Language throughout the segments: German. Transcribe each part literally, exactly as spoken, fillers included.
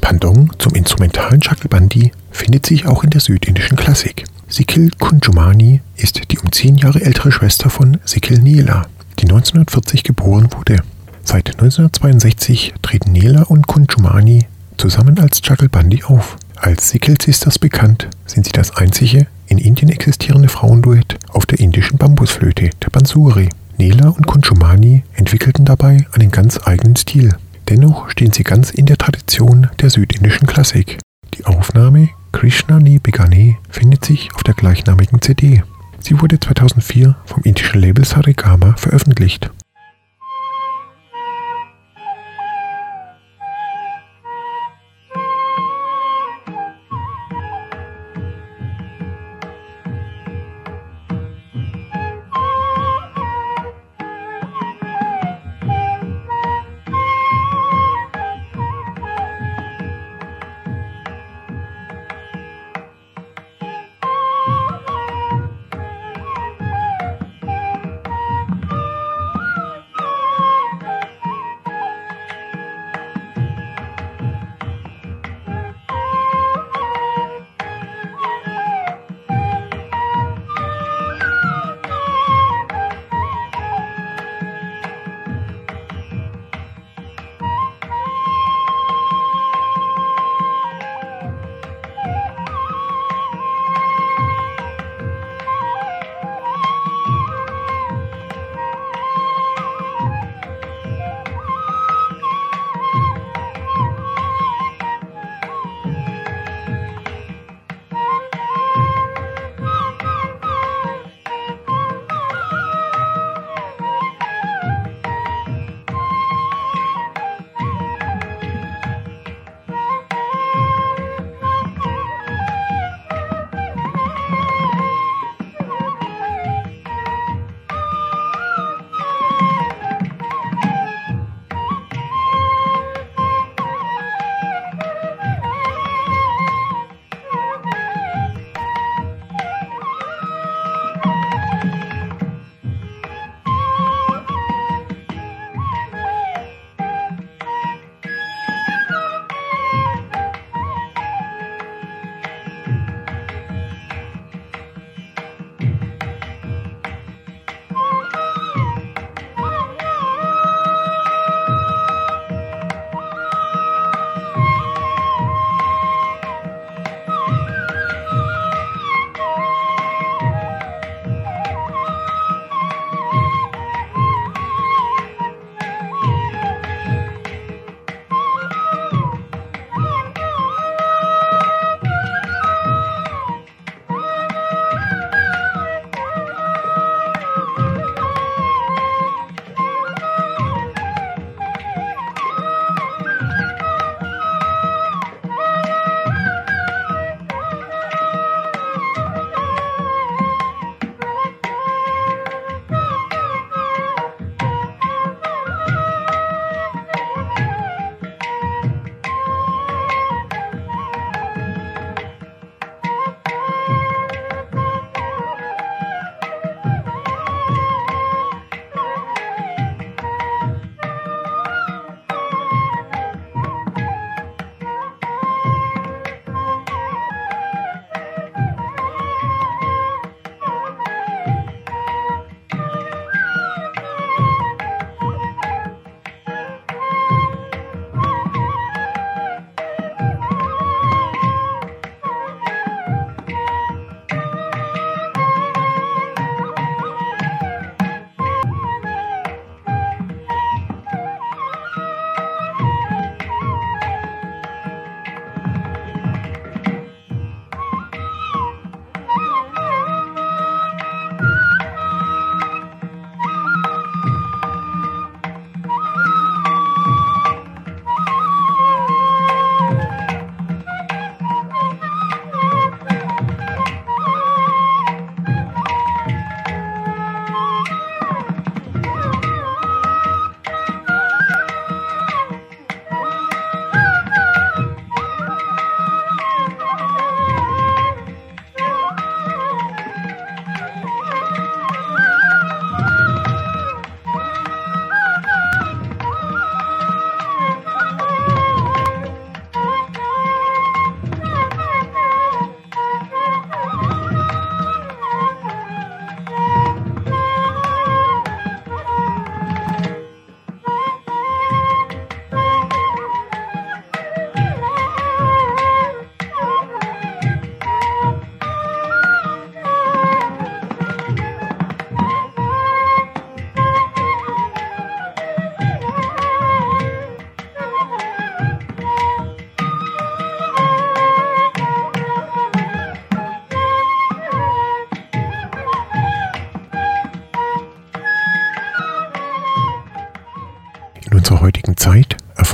Pendant zum instrumentalen Chakal-Bandi findet sich auch in der südindischen Klassik. Sikil Kunjumani ist die um zehn Jahre ältere Schwester von Sikil Nela, die neunzehnhundertvierzig geboren wurde. Seit neunzehnhundertzweiundsechzig treten Nela und Kunjumani zusammen als Chakal-Bandi auf. Als Sikil Sisters bekannt sind sie das einzige in Indien existierende Frauenduett auf der indischen Bambusflöte, der Bansuri. Nela und Kunjumani entwickelten dabei einen ganz eigenen Stil. Dennoch stehen sie ganz in der Tradition der südindischen Klassik. Die Aufnahme Krishna Ni Begane findet sich auf der gleichnamigen C D. Sie wurde zweitausendvier vom indischen Label Saregama veröffentlicht.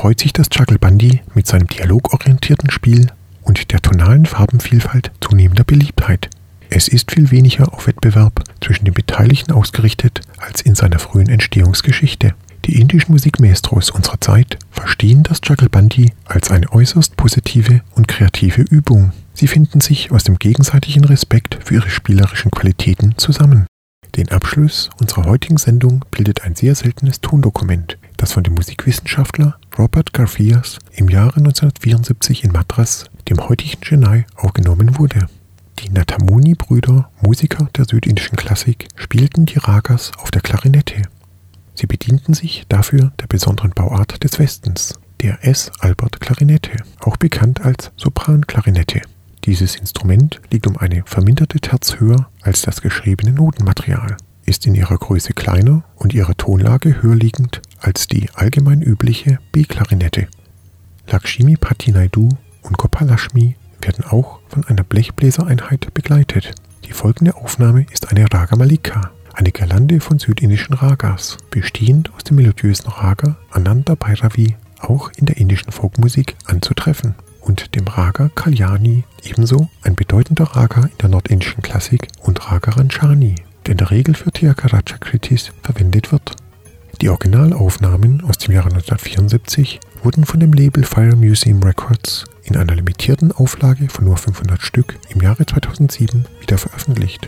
erfreut sich das Jugglebandi mit seinem dialogorientierten Spiel und der tonalen Farbenvielfalt zunehmender Beliebtheit. Es ist viel weniger auf Wettbewerb zwischen den Beteiligten ausgerichtet als in seiner frühen Entstehungsgeschichte. Die indischen Musikmaestros unserer Zeit verstehen das Jugglebandi als eine äußerst positive und kreative Übung. Sie finden sich aus dem gegenseitigen Respekt für ihre spielerischen Qualitäten zusammen. Den Abschluss unserer heutigen Sendung bildet ein sehr seltenes Tondokument, das von dem Musikwissenschaftler Robert Garfias im Jahre neunzehnhundertvierundsiebzig in Madras, dem heutigen Chennai, aufgenommen wurde. Die Nathamuni-Brüder, Musiker der südindischen Klassik, spielten die Ragas auf der Klarinette. Sie bedienten sich dafür der besonderen Bauart des Westens, der S-Albert-Klarinette, auch bekannt als Sopranklarinette. Dieses Instrument liegt um eine verminderte Terz höher als das geschriebene Notenmaterial, ist in ihrer Größe kleiner und ihrer Tonlage höher liegend als die allgemein übliche B-Klarinette. Lakshmipati Naidu und Gopalashmi werden auch von einer Blechbläsereinheit begleitet. Die folgende Aufnahme ist eine Ragamalika, eine Girlande von südindischen Ragas, bestehend aus dem melodiösen Raga Ananda Bhairavi, auch in der indischen Folkmusik anzutreffen, und dem Raga Kalyani, ebenso ein bedeutender Raga in der nordindischen Klassik, und Raga Ranjani, der in der Regel für Tyagaraja-Kritis verwendet wird. Die Originalaufnahmen aus dem Jahre neunzehnhundertvierundsiebzig wurden von dem Label Fire Museum Records in einer limitierten Auflage von nur fünfhundert Stück im Jahre zweitausendsieben wieder veröffentlicht.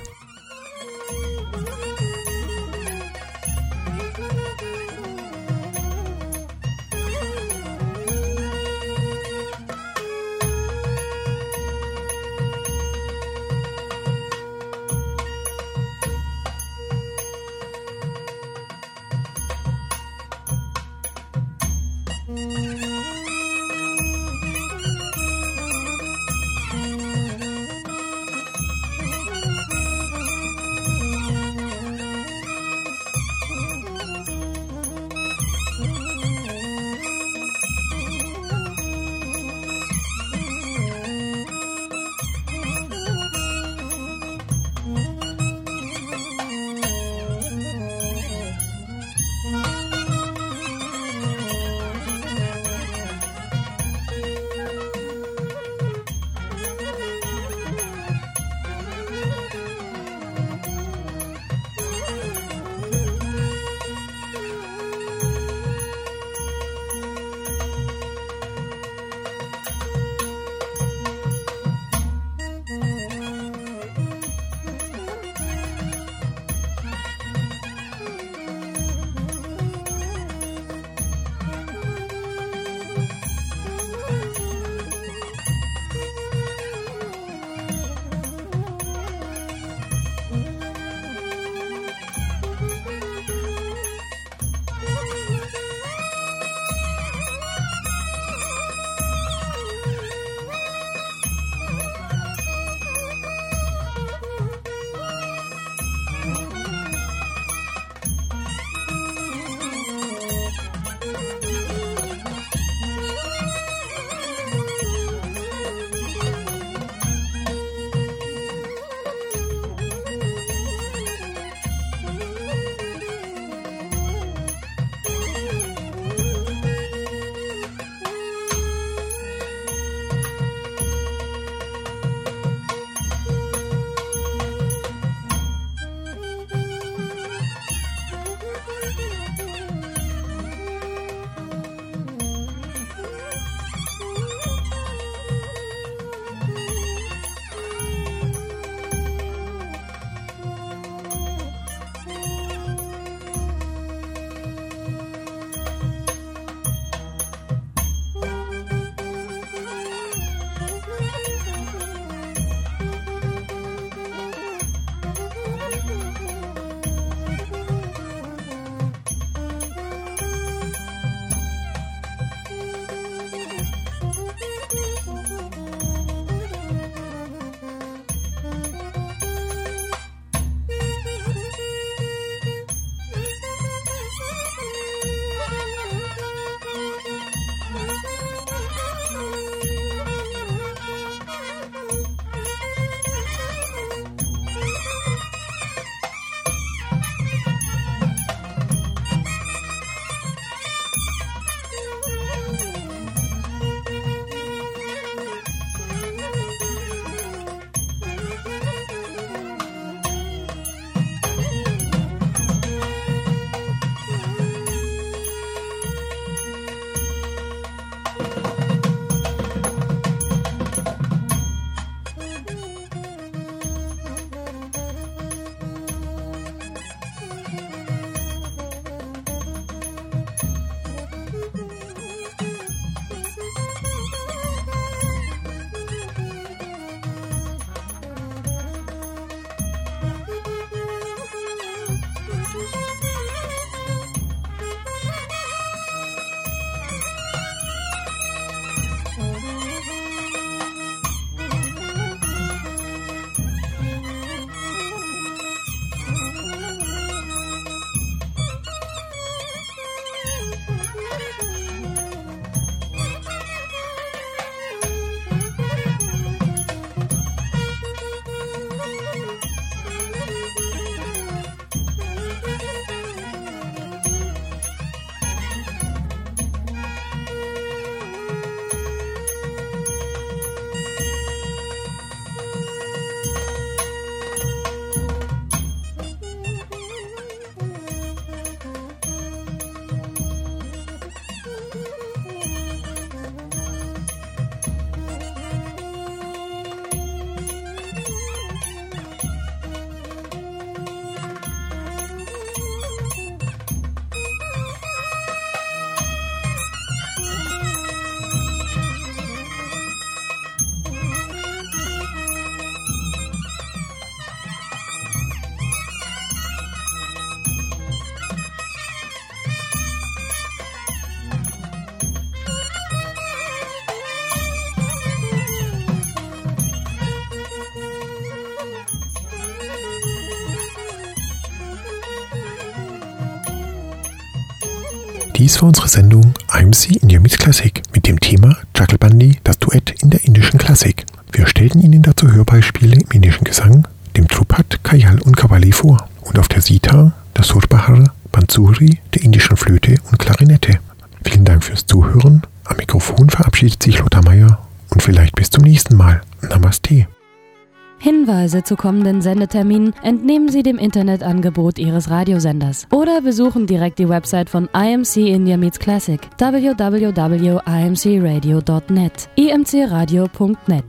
Dies war unsere Sendung I M C India Meets Classic mit dem Thema Jugalbandi, das Duett in der indischen Klassik. Wir stellten Ihnen dazu Hörbeispiele im indischen Gesang, dem Dhrupat, Khyal und Qawwali vor und auf der Sitar, der Surbahar, Bansuri, der indischen Flöte und Klarinette. Vielen Dank fürs Zuhören. Am Mikrofon verabschiedet sich Lothar Meier und vielleicht bis zum nächsten Mal. Namaste. Hinweise zu kommenden Sendeterminen entnehmen Sie dem Internetangebot Ihres Radiosenders oder besuchen direkt die Website von I M C India Meets Classic w w w punkt i m c radio punkt net i m c radio punkt net.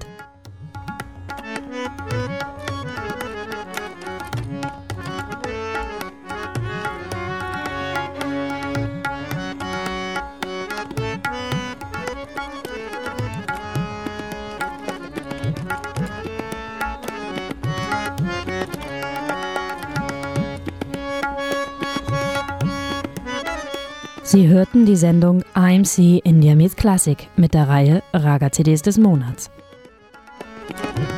Sie hörten die Sendung I M C India Meets Classic mit der Reihe Raga-C Ds des Monats.